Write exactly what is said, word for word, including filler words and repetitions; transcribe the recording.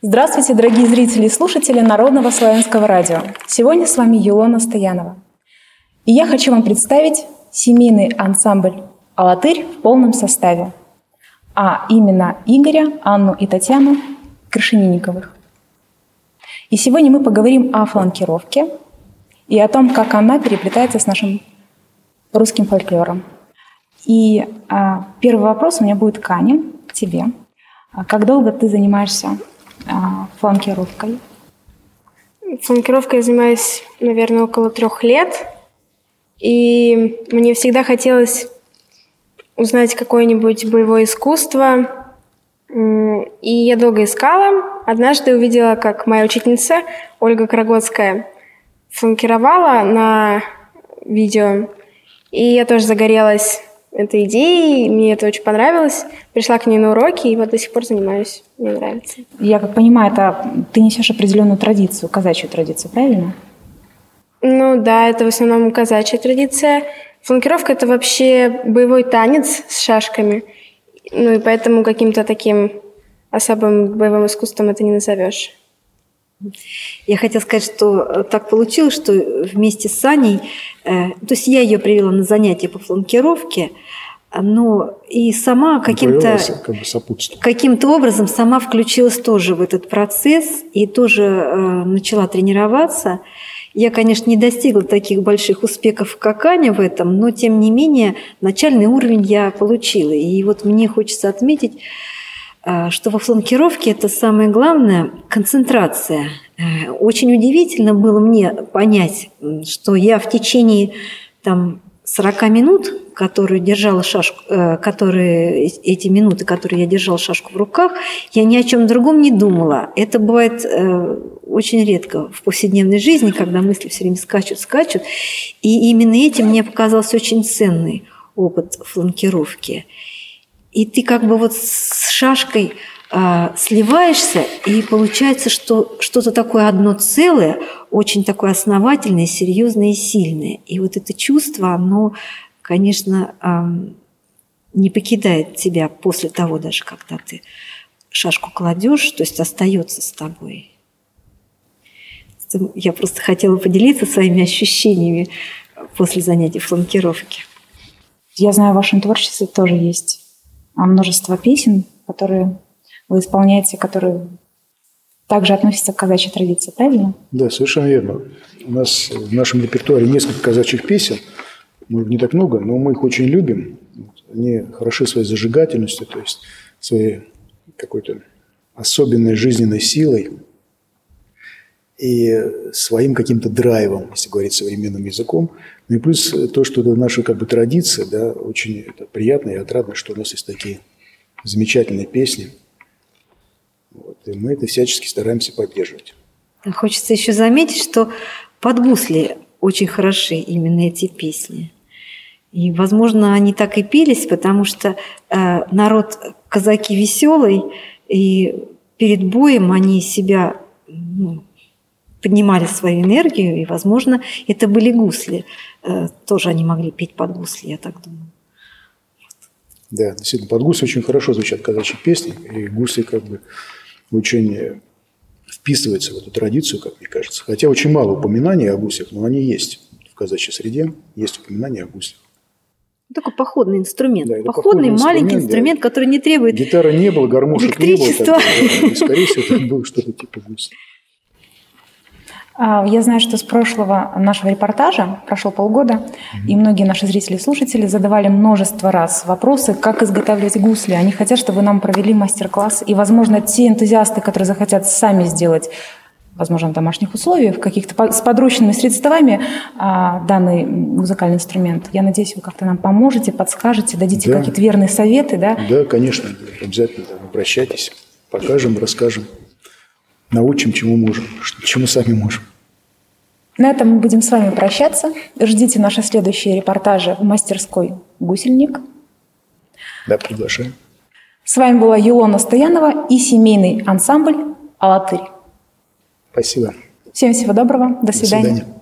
Здравствуйте, дорогие зрители и слушатели Народного славянского радио. Сегодня с вами Юлона Стоянова. И я хочу вам представить семейный ансамбль «Алатырь» в полном составе, а именно Игоря, Анну и Татьяну Крашенинниковых. И сегодня мы поговорим о фланкировке и о том, как она переплетается с нашим русским фольклором. И а, первый вопрос у меня будет к Ане, к тебе. А как долго ты занимаешься а, фланкировкой? Фланкировкой я занимаюсь, наверное, около трех лет. И мне всегда хотелось узнать какое-нибудь боевое искусство. И я долго искала. Однажды увидела, как моя учительница Ольга Карагодская фланкировала на видео. И я тоже загорелась этой идеей, мне это очень понравилось. Пришла к ней на уроки, и вот до сих пор занимаюсь. Мне нравится. Я как понимаю, это ты несешь определенную традицию, казачью традицию, правильно? Ну да, это в основном казачья традиция. Фланкировка – это вообще боевой танец с шашками. Ну и поэтому каким-то таким особым боевым искусством это не назовешь. Я хотела сказать, что так получилось, что вместе с Аней, э, то есть я ее привела на занятия по фланкировке, но и сама каким-то, как бы каким-то образом сама включилась тоже в этот процесс и тоже э, начала тренироваться. Я, конечно, не достигла таких больших успехов, как Аня в этом, но, тем не менее, начальный уровень я получила. И вот мне хочется отметить, что во фланкировке это самое главное – концентрация. Очень удивительно было мне понять, что я в течение там, сорок минут, которые держала шашку, которые, эти минуты, которые я держала шашку в руках, я ни о чем другом не думала. Это бывает очень редко в повседневной жизни, когда мысли все время скачут, скачут. И именно этим мне показался очень ценный опыт фланкировки. И ты как бы вот с шашкой а, сливаешься, и получается, что что-то такое одно целое, очень такое основательное, серьезное и сильное. И вот это чувство, оно, конечно, а, не покидает тебя после того, даже когда ты шашку кладешь, то есть остается с тобой. Я просто хотела поделиться своими ощущениями после занятий фланкировки. Я знаю, в вашем творчестве тоже есть множество песен, которые вы исполняете, которые также относятся к казачьей традиции, правильно? Да, совершенно верно. У нас в нашем репертуаре несколько казачьих песен, может, не так много, но мы их очень любим. Они хороши своей зажигательностью, то есть своей какой-то особенной жизненной силой и своим каким-то драйвом, если говорить современным языком. Ну и плюс то, что это наша как бы традиция, да, очень это приятно и отрадно, что у нас есть такие замечательные песни. Вот, и мы это всячески стараемся поддерживать. Хочется еще заметить, что под гусли очень хороши именно эти песни. И, возможно, они так и пелись, потому что э, народ казаки веселый, и перед боем они себя ну, поднимали свою энергию, и, возможно, это были гусли. Э, тоже они могли петь под гусли, я так думаю. Да, действительно, под гусли очень хорошо звучат казачьи песни, и гусли как бы очень вписываются в эту традицию, как мне кажется. Хотя очень мало упоминаний о гуслях, но они есть в казачьей среде, есть упоминания о гуслях. Такой походный инструмент. Да, походный, походный маленький инструмент, инструмент, да. Который не требует гитары не было, гармошек не было. Электричества. Тогда, да, скорее всего, это было что-то типа гусли. Я знаю, что с прошлого нашего репортажа, прошло полгода, mm-hmm. и многие наши зрители и слушатели задавали множество раз вопросы, как изготавливать гусли. Они хотят, чтобы вы нам провели мастер-класс. И, возможно, те энтузиасты, которые захотят сами сделать, возможно, в домашних условиях, каких-то с подручными средствами а, данный музыкальный инструмент. Я надеюсь, вы как-то нам поможете, подскажете, дадите да. какие-то верные советы. Да, да конечно, обязательно да, обращайтесь, покажем, расскажем, научим, чему можем, чему сами можем. На этом мы будем с вами прощаться. Ждите наши следующие репортажи в мастерской «Гусельник». Да, приглашаем. С вами была Юлона Стоянова и семейный ансамбль «Алатырь». Спасибо. Всем всего доброго. До свидания. До свидания.